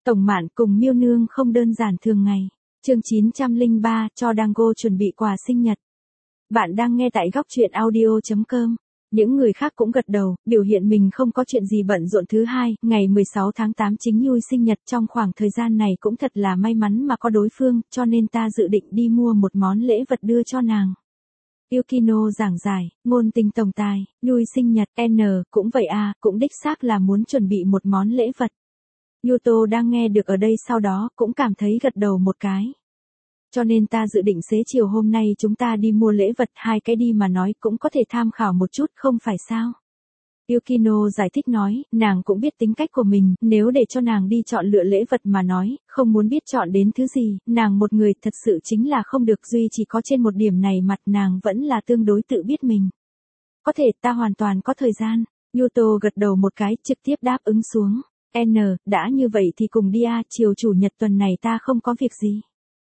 Tổng Mạn cùng Miêu Nương không đơn giản thường ngày. Chương 903, cho Dango chuẩn bị quà sinh nhật. Bạn đang nghe tại góc truyện audio.com. Những người khác cũng gật đầu, biểu hiện mình không có chuyện gì bận rộn. Thứ hai, ngày 16 tháng 8 chính Yui sinh nhật, trong khoảng thời gian này cũng thật là may mắn mà có đối phương, cho nên ta dự định đi mua một món lễ vật đưa cho nàng. Yukino giảng giải, ngôn tình tổng tài, Yui sinh nhật, cũng vậy à, cũng đích xác là muốn chuẩn bị một món lễ vật. Yuto đang nghe được ở đây sau đó cũng cảm thấy gật đầu một cái. Cho nên ta dự định xế chiều hôm nay chúng ta đi mua lễ vật, hai cái đi mà nói cũng có thể tham khảo một chút không phải sao. Yukino giải thích nói, nàng cũng biết tính cách của mình, nếu để cho nàng đi chọn lựa lễ vật mà nói, không muốn biết chọn đến thứ gì, nàng một người thật sự chính là không được, duy chỉ có trên một điểm này mặt nàng vẫn là tương đối tự biết mình. Có thể ta hoàn toàn có thời gian. Yuto gật đầu một cái, trực tiếp đáp ứng xuống. Đã như vậy thì cùng đi à, chiều chủ nhật tuần này ta không có việc gì.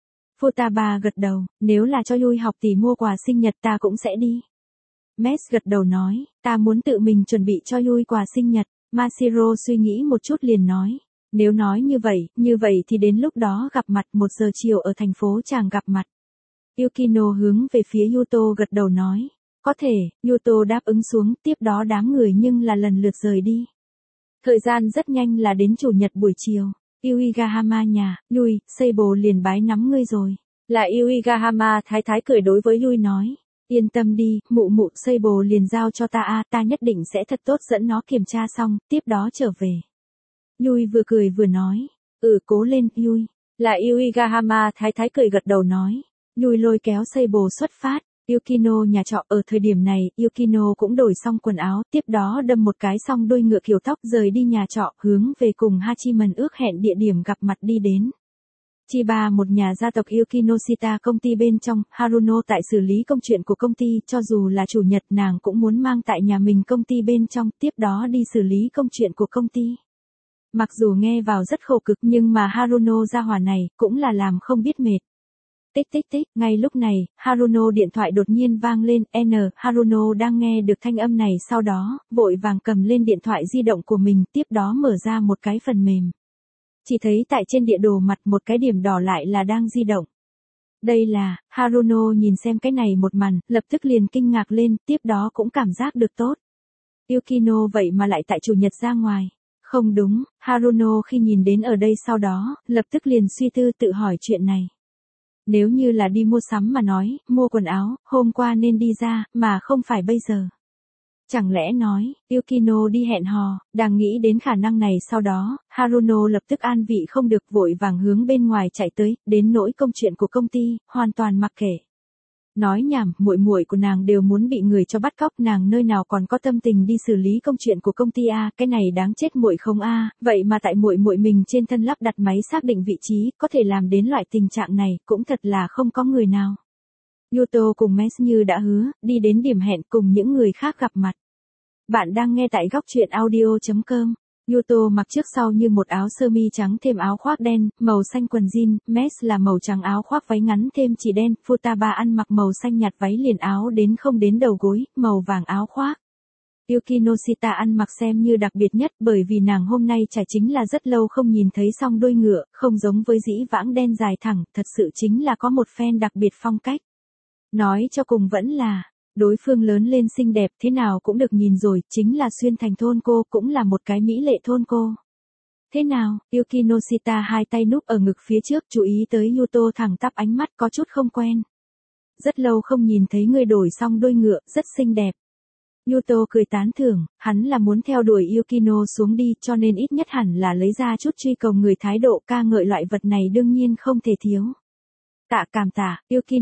Futaba gật đầu, nếu là cho Yui học tỷ mua quà sinh nhật ta cũng sẽ đi. Mes gật đầu nói, ta muốn tự mình chuẩn bị cho Yui quà sinh nhật. Mashiro suy nghĩ một chút liền nói, nếu nói như vậy thì đến lúc đó gặp mặt 1 giờ chiều ở thành phố Tràng gặp mặt. Yukino hướng về phía Yuto gật đầu nói, có thể. Yuto đáp ứng xuống, tiếp đó đám người nhưng là lần lượt rời đi. Thời gian rất nhanh là đến chủ nhật buổi chiều. Uegahama nhà, Yui, Seibo liền bái nắm ngươi rồi. Là Uegahama thái thái cười đối với Yui nói. Yên tâm đi, mụ mụ, Seibo liền giao cho ta à, ta nhất định sẽ thật tốt dẫn nó kiểm tra xong, tiếp đó trở về. Yui vừa cười vừa nói. Cố lên, Yui. Là Uegahama thái thái cười gật đầu nói. Yui lôi kéo Seibo xuất phát. Yukino nhà trọ, ở thời điểm này, Yukino cũng đổi xong quần áo, tiếp đó đâm một cái xong đuôi ngựa kiểu tóc rời đi nhà trọ, hướng về cùng Hachiman ước hẹn địa điểm gặp mặt đi đến. Chiba, một nhà gia tộc Yukinoshita công ty bên trong, Haruno tại xử lý công chuyện của công ty, cho dù là chủ nhật nàng cũng muốn mang tại nhà mình công ty bên trong, tiếp đó đi xử lý công chuyện của công ty. Mặc dù nghe vào rất khổ cực nhưng mà Haruno gia hỏa này cũng là làm không biết mệt. Tích tích tích, ngay lúc này, Haruno điện thoại đột nhiên vang lên, Haruno đang nghe được thanh âm này sau đó, vội vàng cầm lên điện thoại di động của mình, tiếp đó mở ra một cái phần mềm. Chỉ thấy tại trên địa đồ mặt một cái điểm đỏ lại là đang di động. Đây là, Haruno nhìn xem cái này một màn, lập tức liền kinh ngạc lên, tiếp đó cũng cảm giác được tốt. Yukino vậy mà lại tại chủ nhật ra ngoài. Không đúng, Haruno khi nhìn đến ở đây sau đó, lập tức liền suy tư tự hỏi chuyện này. Nếu như là đi mua sắm mà nói, mua quần áo, hôm qua nên đi ra, mà không phải bây giờ. Chẳng lẽ nói, Yukino đi hẹn hò, đang nghĩ đến khả năng này sau đó, Haruno lập tức an vị không được, vội vàng hướng bên ngoài chạy tới, đến nỗi công chuyện của công ty, hoàn toàn mặc kệ. Nói nhảm, muội muội của nàng đều muốn bị người cho bắt cóc, nàng nơi nào còn có tâm tình đi xử lý công chuyện của công ty a, cái này đáng chết muội không a, vậy mà tại muội muội mình trên thân lắp đặt máy xác định vị trí, có thể làm đến loại tình trạng này, cũng thật là không có người nào. Yuto cùng Mes như đã hứa, đi đến điểm hẹn cùng những người khác gặp mặt. Bạn đang nghe tại góc truyện audio.com. Yuto mặc trước sau như một áo sơ mi trắng thêm áo khoác đen, màu xanh quần jean, Mes là màu trắng áo khoác váy ngắn thêm chỉ đen, Futaba ăn mặc màu xanh nhạt váy liền áo đến không đến đầu gối, màu vàng áo khoác. Yukinoshita ăn mặc xem như đặc biệt nhất bởi vì nàng hôm nay trải chính là rất lâu không nhìn thấy song đuôi ngựa, không giống với dĩ vãng đen dài thẳng, thật sự chính là có một phen đặc biệt phong cách. Nói cho cùng vẫn là, đối phương lớn lên xinh đẹp thế nào cũng được nhìn rồi, chính là xuyên thành thôn cô, cũng là một cái mỹ lệ thôn cô. Thế nào, Yukinoshita hai tay núp ở ngực phía trước, chú ý tới Yuto thẳng tắp ánh mắt có chút không quen. Rất lâu không nhìn thấy ngươi đổi xong đuôi ngựa, rất xinh đẹp. Yuto cười tán thưởng, hắn là muốn theo đuổi Yukino xuống đi, cho nên ít nhất hẳn là lấy ra chút truy cầu người thái độ, ca ngợi loại vật này đương nhiên không thể thiếu. Cảm tạ,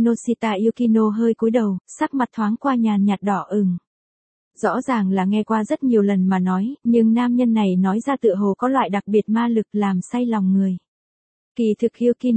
Yukino hơi cúi đầu, sắc mặt thoáng qua nhàn nhạt đỏ ửng. Rõ ràng là nghe qua rất nhiều lần mà nói, nhưng nam nhân này nói ra tựa hồ có loại đặc biệt ma lực làm say lòng người. Kỳ thực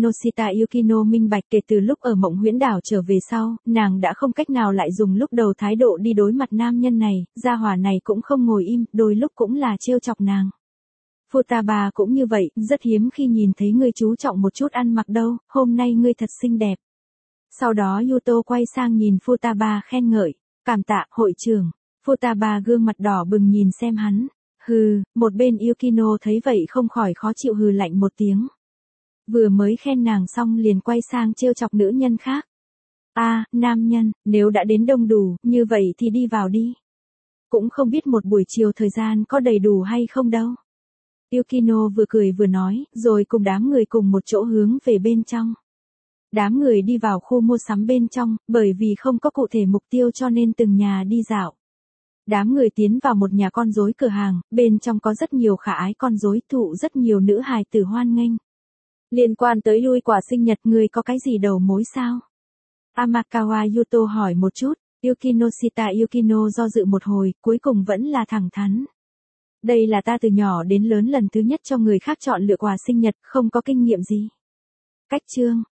Yukino minh bạch kể từ lúc ở Mộng Huyễn Đảo trở về sau, nàng đã không cách nào lại dùng lúc đầu thái độ đi đối mặt nam nhân này, gia hỏa này cũng không ngồi im, đôi lúc cũng là trêu chọc nàng. Futaba cũng như vậy, rất hiếm khi nhìn thấy ngươi chú trọng một chút ăn mặc đâu, hôm nay ngươi thật xinh đẹp. Sau đó Yuto quay sang nhìn Futaba khen ngợi, cảm tạ, hội trưởng. Futaba gương mặt đỏ bừng nhìn xem hắn, Hừ, một bên Yukino thấy vậy không khỏi khó chịu hừ lạnh một tiếng. Vừa mới khen nàng xong liền quay sang trêu chọc nữ nhân khác. Nam nhân, nếu đã đến đông đủ, như vậy thì đi vào đi. Cũng không biết một buổi chiều thời gian có đầy đủ hay không đâu. Yukino vừa cười vừa nói, rồi cùng đám người cùng một chỗ hướng về bên trong. Đám người đi vào khu mua sắm bên trong, bởi vì không có cụ thể mục tiêu cho nên từng nhà đi dạo. Đám người tiến vào một nhà con rối cửa hàng, bên trong có rất nhiều khả ái con rối, thụ rất nhiều nữ hài tử hoan nghênh. Liên quan tới lui quà sinh nhật, người có cái gì đầu mối sao? Amakawa Yuto hỏi một chút, Yukino do dự một hồi, cuối cùng vẫn là thẳng thắn. Đây là ta từ nhỏ đến lớn lần thứ nhất cho người khác chọn lựa quà sinh nhật, không có kinh nghiệm gì. Cách chương